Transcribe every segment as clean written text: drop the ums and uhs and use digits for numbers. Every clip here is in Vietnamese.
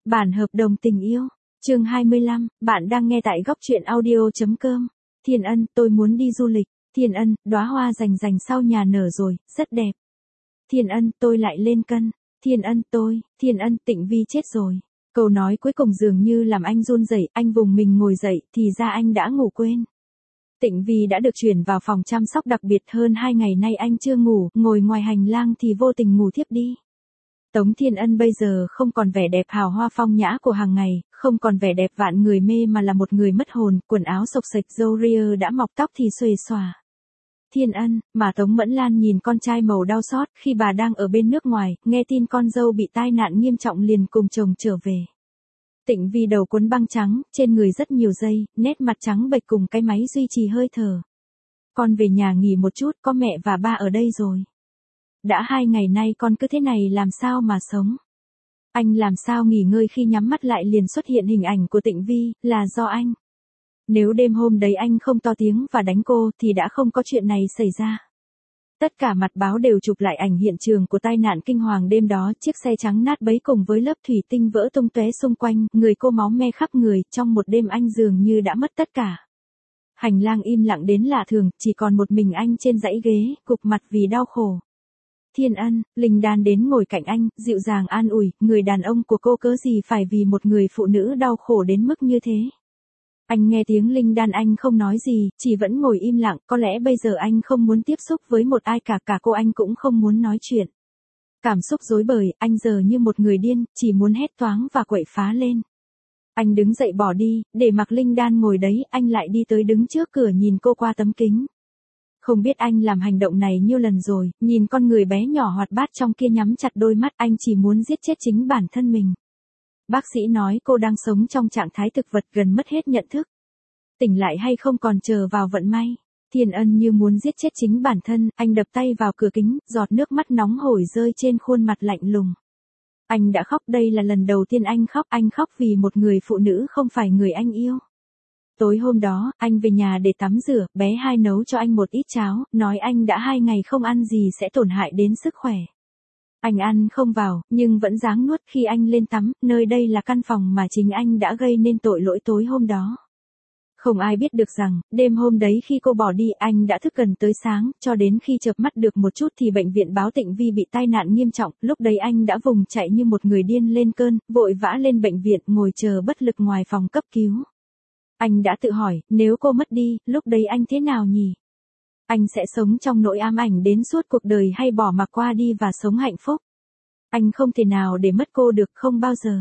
Bản hợp đồng tình yêu. Chương 25, bạn đang nghe tại góc truyện audio.com. Thiên Ân, tôi muốn đi du lịch. Thiên Ân, đóa hoa rành rành sau nhà nở rồi, rất đẹp. Thiên Ân, tôi lại lên cân. Thiên Ân, Tịnh Vi chết rồi. Câu nói cuối cùng dường như làm anh run rẩy, anh vùng mình ngồi dậy, thì ra anh đã ngủ quên. Tịnh Vi đã được chuyển vào phòng chăm sóc đặc biệt, hơn 2 ngày nay anh chưa ngủ, ngồi ngoài hành lang thì vô tình ngủ thiếp đi. Tống Thiên Ân bây giờ không còn vẻ đẹp hào hoa phong nhã của hàng ngày, không còn vẻ đẹp vạn người mê mà là một người mất hồn, quần áo xộc xệch, râu ria đã mọc, tóc thì xuề xòa. Thiên Ân, mà Tống Mẫn Lan nhìn con trai màu đau xót khi bà đang ở bên nước ngoài, nghe tin con dâu bị tai nạn nghiêm trọng liền cùng chồng trở về. Tịnh Vi đầu quấn băng trắng, trên người rất nhiều dây, nét mặt trắng bệch cùng cái máy duy trì hơi thở. Con về nhà nghỉ một chút, có mẹ và ba ở đây rồi. Đã 2 ngày nay con cứ thế này làm sao mà sống. Anh làm sao nghỉ ngơi khi nhắm mắt lại liền xuất hiện hình ảnh của Tịnh Vi, là do anh. Nếu đêm hôm đấy anh không to tiếng và đánh cô thì đã không có chuyện này xảy ra. Tất cả mặt báo đều chụp lại ảnh hiện trường của tai nạn kinh hoàng đêm đó, chiếc xe trắng nát bấy cùng với lớp thủy tinh vỡ tung tóe xung quanh, người cô máu me khắp người, trong một đêm anh dường như đã mất tất cả. Hành lang im lặng đến lạ thường, chỉ còn một mình anh trên dãy ghế, cụp mặt vì đau khổ. Thiên Ân, Linh Đan đến ngồi cạnh anh, dịu dàng an ủi, người đàn ông của cô cớ gì phải vì một người phụ nữ đau khổ đến mức như thế. Anh nghe tiếng Linh Đan anh không nói gì, chỉ vẫn ngồi im lặng, có lẽ bây giờ anh không muốn tiếp xúc với một ai cả cô anh cũng không muốn nói chuyện. Cảm xúc rối bời, anh giờ như một người điên, chỉ muốn hét toáng và quậy phá lên. Anh đứng dậy bỏ đi, để mặc Linh Đan ngồi đấy, anh lại đi tới đứng trước cửa nhìn cô qua tấm kính. Không biết anh làm hành động này nhiêu lần rồi, nhìn con người bé nhỏ hoạt bát trong kia nhắm chặt đôi mắt, anh chỉ muốn giết chết chính bản thân mình. Bác sĩ nói cô đang sống trong trạng thái thực vật, gần mất hết nhận thức. Tỉnh lại hay không còn chờ vào vận may. Thiên Ân như muốn giết chết chính bản thân, anh đập tay vào cửa kính, giọt nước mắt nóng hổi rơi trên khuôn mặt lạnh lùng. Anh đã khóc, đây là lần đầu tiên anh khóc vì một người phụ nữ không phải người anh yêu. Tối hôm đó, anh về nhà để tắm rửa, bé Hai nấu cho anh một ít cháo, nói anh đã 2 ngày không ăn gì sẽ tổn hại đến sức khỏe. Anh ăn không vào, nhưng vẫn ráng nuốt khi anh lên tắm, nơi đây là căn phòng mà chính anh đã gây nên tội lỗi tối hôm đó. Không ai biết được rằng, đêm hôm đấy khi cô bỏ đi, anh đã thức gần tới sáng, cho đến khi chợp mắt được một chút thì bệnh viện báo Tịnh Vi bị tai nạn nghiêm trọng, lúc đấy anh đã vùng chạy như một người điên lên cơn, vội vã lên bệnh viện, ngồi chờ bất lực ngoài phòng cấp cứu. Anh đã tự hỏi, nếu cô mất đi, lúc đấy anh thế nào nhỉ? Anh sẽ sống trong nỗi ám ảnh đến suốt cuộc đời hay bỏ mặc qua đi và sống hạnh phúc? Anh không thể nào để mất cô được, không bao giờ.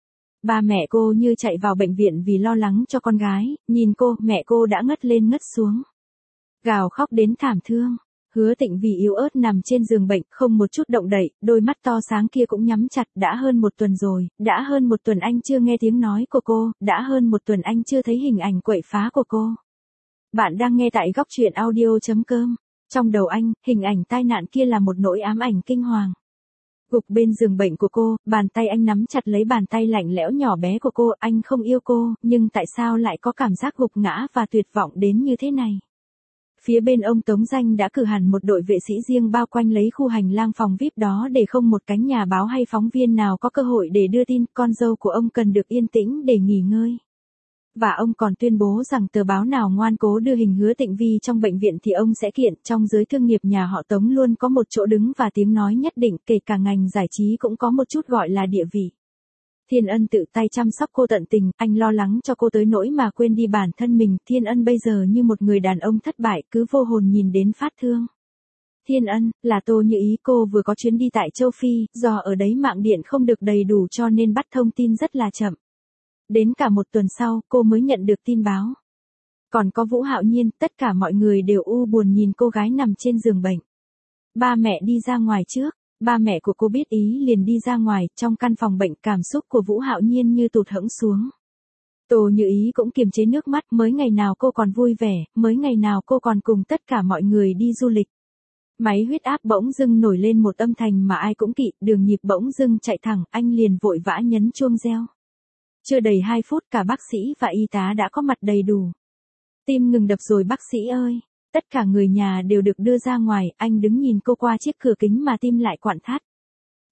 Ba mẹ cô như chạy vào bệnh viện vì lo lắng cho con gái, nhìn cô, mẹ cô đã ngất lên ngất xuống. Gào khóc đến thảm thương. Hứa Tịnh vì yếu ớt nằm trên giường bệnh, không một chút động đậy, đôi mắt to sáng kia cũng nhắm chặt, đã hơn 1 tuần rồi, đã hơn 1 tuần anh chưa nghe tiếng nói của cô, đã hơn 1 tuần anh chưa thấy hình ảnh quậy phá của cô. Bạn đang nghe tại góc truyện audio.com. Trong đầu anh, hình ảnh tai nạn kia là một nỗi ám ảnh kinh hoàng. Gục bên giường bệnh của cô, bàn tay anh nắm chặt lấy bàn tay lạnh lẽo nhỏ bé của cô, anh không yêu cô, nhưng tại sao lại có cảm giác gục ngã và tuyệt vọng đến như thế này? Phía bên ông Tống Danh đã cử hẳn một đội vệ sĩ riêng bao quanh lấy khu hành lang phòng VIP đó để không một cánh nhà báo hay phóng viên nào có cơ hội để đưa tin, con dâu của ông cần được yên tĩnh để nghỉ ngơi. Và ông còn tuyên bố rằng tờ báo nào ngoan cố đưa hình Hứa Tịnh Vi trong bệnh viện thì ông sẽ kiện. Trong giới thương nghiệp nhà họ Tống luôn có một chỗ đứng và tiếng nói nhất định, kể cả ngành giải trí cũng có một chút gọi là địa vị. Thiên Ân tự tay chăm sóc cô tận tình, anh lo lắng cho cô tới nỗi mà quên đi bản thân mình. Thiên Ân bây giờ như một người đàn ông thất bại, cứ vô hồn nhìn đến phát thương. Thiên Ân, là Tô Như Ý, cô vừa có chuyến đi tại châu Phi, do ở đấy mạng điện không được đầy đủ cho nên bắt thông tin rất là chậm. Đến cả 1 tuần sau, cô mới nhận được tin báo. Còn có Vũ Hạo Nhiên, tất cả mọi người đều u buồn nhìn cô gái nằm trên giường bệnh. Ba mẹ đi ra ngoài trước, ba mẹ của cô biết ý liền đi ra ngoài, trong căn phòng bệnh cảm xúc của Vũ Hạo Nhiên như tụt hẫng xuống. Tô Như Ý cũng kiềm chế nước mắt, mới ngày nào cô còn vui vẻ, mới ngày nào cô còn cùng tất cả mọi người đi du lịch. Máy huyết áp bỗng dưng nổi lên một âm thanh mà ai cũng kỵ, đường nhịp bỗng dưng chạy thẳng, anh liền vội vã nhấn chuông reo. Chưa đầy 2 phút cả bác sĩ và y tá đã có mặt đầy đủ. Tim ngừng đập rồi bác sĩ ơi. Tất cả người nhà đều được đưa ra ngoài, anh đứng nhìn cô qua chiếc cửa kính mà tim lại quặn thắt.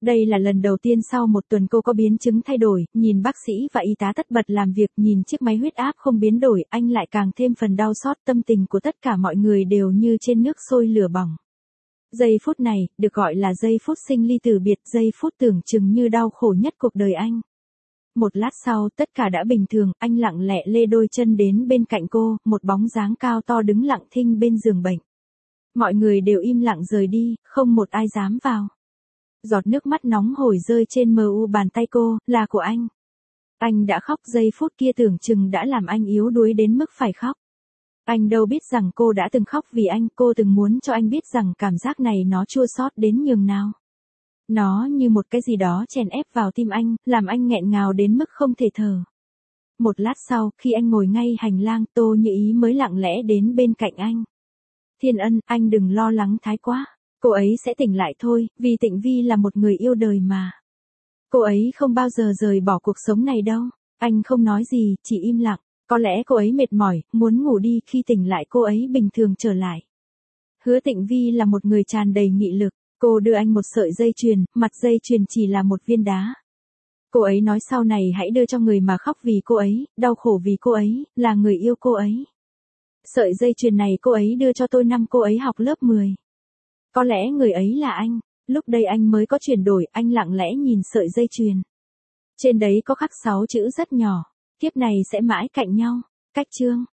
Đây là lần đầu tiên sau một tuần cô có biến chứng thay đổi, nhìn bác sĩ và y tá tất bật làm việc, nhìn chiếc máy huyết áp không biến đổi, anh lại càng thêm phần đau xót, tâm tình của tất cả mọi người đều như trên nước sôi lửa bỏng. Giây phút này, được gọi là giây phút sinh ly tử biệt, giây phút tưởng chừng như đau khổ nhất cuộc đời anh. Một lát sau, tất cả đã bình thường, anh lặng lẽ lê đôi chân đến bên cạnh cô, một bóng dáng cao to đứng lặng thinh bên giường bệnh. Mọi người đều im lặng rời đi, không một ai dám vào. Giọt nước mắt nóng hổi rơi trên mu bàn tay cô, là của anh. Anh đã khóc, giây phút kia tưởng chừng đã làm anh yếu đuối đến mức phải khóc. Anh đâu biết rằng cô đã từng khóc vì anh, cô từng muốn cho anh biết rằng cảm giác này nó chua xót đến nhường nào. Nó như một cái gì đó chèn ép vào tim anh, làm anh nghẹn ngào đến mức không thể thở. Một lát sau, khi anh ngồi ngay hành lang, Tô Như Ý mới lặng lẽ đến bên cạnh anh. Thiên Ân, anh đừng lo lắng thái quá. Cô ấy sẽ tỉnh lại thôi, vì Tịnh Vi là một người yêu đời mà. Cô ấy không bao giờ rời bỏ cuộc sống này đâu. Anh không nói gì, chỉ im lặng. Có lẽ cô ấy mệt mỏi, muốn ngủ đi, khi tỉnh lại cô ấy bình thường trở lại. Hứa Tịnh Vi là một người tràn đầy nghị lực. Cô đưa anh một sợi dây chuyền, mặt dây chuyền chỉ là một viên đá. Cô ấy nói sau này hãy đưa cho người mà khóc vì cô ấy, đau khổ vì cô ấy, là người yêu cô ấy. Sợi dây chuyền này cô ấy đưa cho tôi năm cô ấy học lớp 10. Có lẽ người ấy là anh. Lúc đây anh mới có chuyển đổi, anh lặng lẽ nhìn sợi dây chuyền. Trên đấy có khắc 6 chữ rất nhỏ. Kiếp này sẽ mãi cạnh nhau. Cách chương.